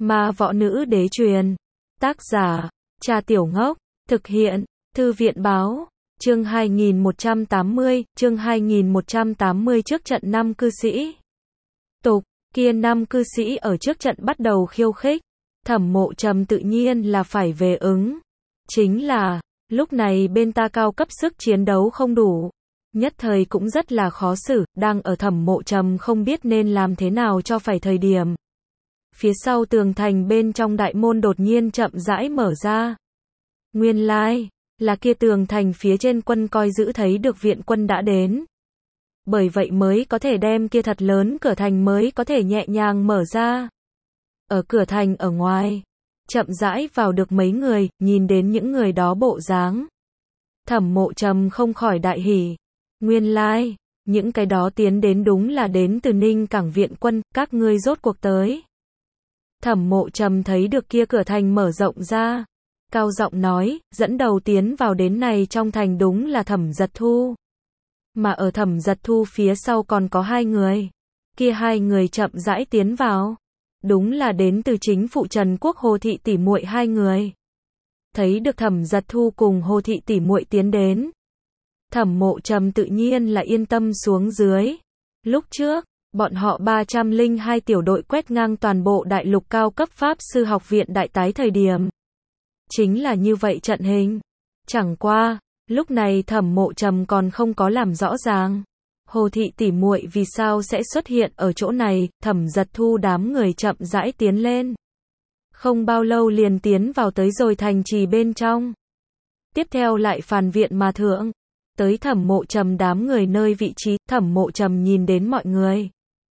Ma Võ Nữ Đế truyền. Tác giả, Cha Tiểu Ngốc. Thực hiện, Thư viện báo. Chương 2180, chương 2180 trước trận 5 cư sĩ. Tục, kia 5 cư sĩ ở trước trận bắt đầu khiêu khích. Thẩm Mộ Trầm tự nhiên là phải về ứng. Chính là, lúc này bên ta cao cấp sức chiến đấu không đủ. Nhất thời cũng rất là khó xử, đang ở Thẩm Mộ Trầm không biết nên làm thế nào cho phải thời điểm. Phía sau tường thành bên trong đại môn đột nhiên chậm rãi mở ra. Nguyên lai, là kia tường thành phía trên quân coi giữ thấy được viện quân đã đến. Bởi vậy mới có thể đem kia thật lớn cửa thành mới có thể nhẹ nhàng mở ra. Ở cửa thành ở ngoài, chậm rãi vào được mấy người, nhìn đến những người đó bộ dáng. Thẩm Mộ Trầm không khỏi đại hỉ. Nguyên lai, những cái đó tiến đến đúng là đến từ Ninh Cảng viện quân, các ngươi rốt cuộc tới. Thẩm Mộ Trầm thấy được kia cửa thành mở rộng ra. Cao giọng nói, dẫn đầu tiến vào đến này trong thành đúng là Thẩm Giật Thu. Mà ở Thẩm Giật Thu phía sau còn có 2 người. Kia 2 người chậm rãi tiến vào. Đúng là đến từ chính phụ Trần Quốc Hồ Thị tỷ muội 2 người. Thấy được Thẩm Giật Thu cùng Hồ Thị tỷ muội tiến đến. Thẩm Mộ Trầm tự nhiên là yên tâm xuống dưới. Lúc trước, bọn họ 302 tiểu đội quét ngang toàn bộ đại lục cao cấp Pháp sư học viện đại tái thời điểm. Chính là như vậy trận hình. Chẳng qua, lúc này Thẩm Mộ Trầm còn không có làm rõ ràng. Hồ Thị tỷ muội vì sao sẽ xuất hiện ở chỗ này, Thẩm Giật Thu đám người chậm rãi tiến lên. Không bao lâu liền tiến vào tới rồi thành trì bên trong. Tiếp theo lại phàn viện mà thượng. Tới Thẩm Mộ Trầm đám người nơi vị trí, Thẩm Mộ Trầm nhìn đến mọi người.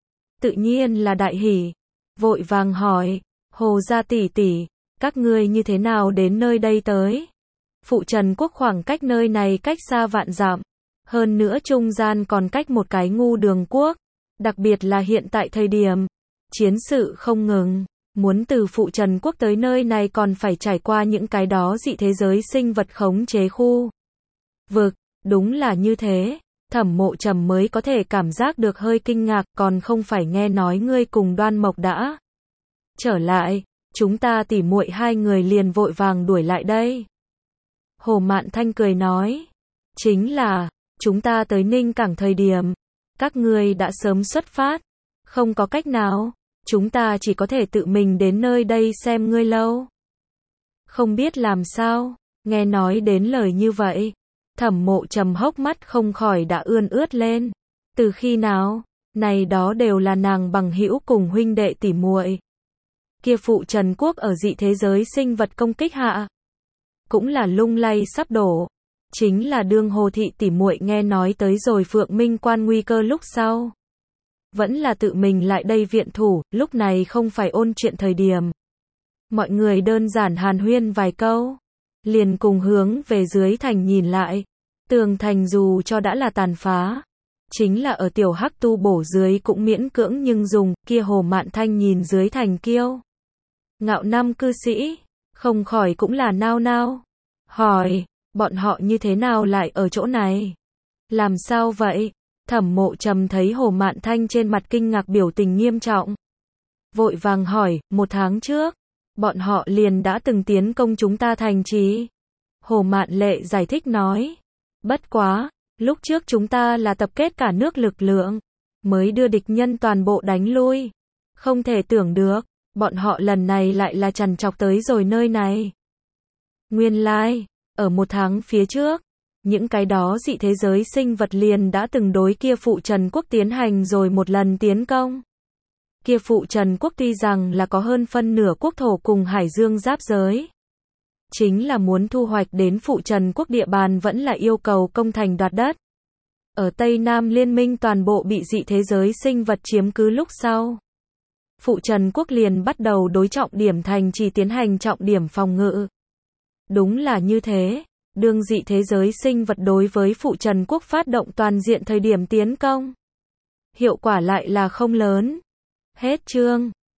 Tự nhiên là đại hỉ. Vội vàng hỏi, Hồ gia tỷ tỷ, các ngươi như thế nào đến nơi đây tới? Phụ Trần Quốc khoảng cách nơi này cách xa vạn dặm. Hơn nữa trung gian còn cách một cái ngu đường quốc. Đặc biệt là hiện tại thời điểm. Chiến sự không ngừng. Muốn từ Phụ Trần Quốc tới nơi này còn phải trải qua những cái đó dị thế giới sinh vật khống chế khu vực. Đúng là như thế. Thẩm Mộ Trầm mới có thể cảm giác được hơi kinh ngạc, còn không phải nghe nói ngươi cùng Đoan Mộc đã trở lại, chúng ta tỉ muội 2 người liền vội vàng đuổi lại đây. Hồ Mạn Thanh cười nói, chính là, chúng ta tới Ninh Cảng thời điểm, các ngươi đã sớm xuất phát, không có cách nào, chúng ta chỉ có thể tự mình đến nơi đây xem ngươi lâu. Không biết làm sao, nghe nói đến lời như vậy. Thẩm Mộ Trầm hốc mắt không khỏi đã ươn ướt lên. Từ khi nào? Này đó đều là nàng bằng hữu cùng huynh đệ tỉ muội. Kia Phụ Trần Quốc ở dị thế giới sinh vật công kích hạ, cũng là lung lay sắp đổ. Chính là đương Hồ Thị tỉ muội nghe nói tới rồi Phượng Minh Quan nguy cơ lúc sau, vẫn là tự mình lại đây viện thủ, lúc này không phải ôn chuyện thời điểm. Mọi người đơn giản hàn huyên vài câu, liền cùng hướng về dưới thành nhìn lại. Tường thành dù cho đã là tàn phá, chính là ở tiểu hắc tu bổ dưới cũng miễn cưỡng nhưng dùng, kia Hồ Mạn Thanh nhìn dưới thành kiêu ngạo 5 cư sĩ, không khỏi cũng là nao nao. Hỏi, bọn họ như thế nào lại ở chỗ này? Làm sao vậy? Thẩm Mộ Trầm thấy Hồ Mạn Thanh trên mặt kinh ngạc biểu tình nghiêm trọng. Vội vàng hỏi, 1 tháng trước, bọn họ liền đã từng tiến công chúng ta thành trì. Hồ Mạn Lệ giải thích nói. Bất quá, lúc trước chúng ta là tập kết cả nước lực lượng, mới đưa địch nhân toàn bộ đánh lui. Không thể tưởng được, bọn họ lần này lại là trằn trọc tới rồi nơi này. Nguyên lai, ở 1 tháng phía trước, những cái đó dị thế giới sinh vật liền đã từng đối kia Phụ Trần Quốc tiến hành rồi một lần tiến công. Kia Phụ Trần Quốc tuy rằng là có hơn phân nửa quốc thổ cùng Hải Dương giáp giới. Chính là muốn thu hoạch đến Phụ Trần Quốc địa bàn vẫn là yêu cầu công thành đoạt đất. Ở Tây Nam Liên minh toàn bộ bị dị thế giới sinh vật chiếm cứ lúc sau. Phụ Trần Quốc liền bắt đầu đối trọng điểm thành trì tiến hành trọng điểm phòng ngự. Đúng là như thế, đương dị thế giới sinh vật đối với Phụ Trần Quốc phát động toàn diện thời điểm tiến công. Hiệu quả lại là không lớn. Hết chương.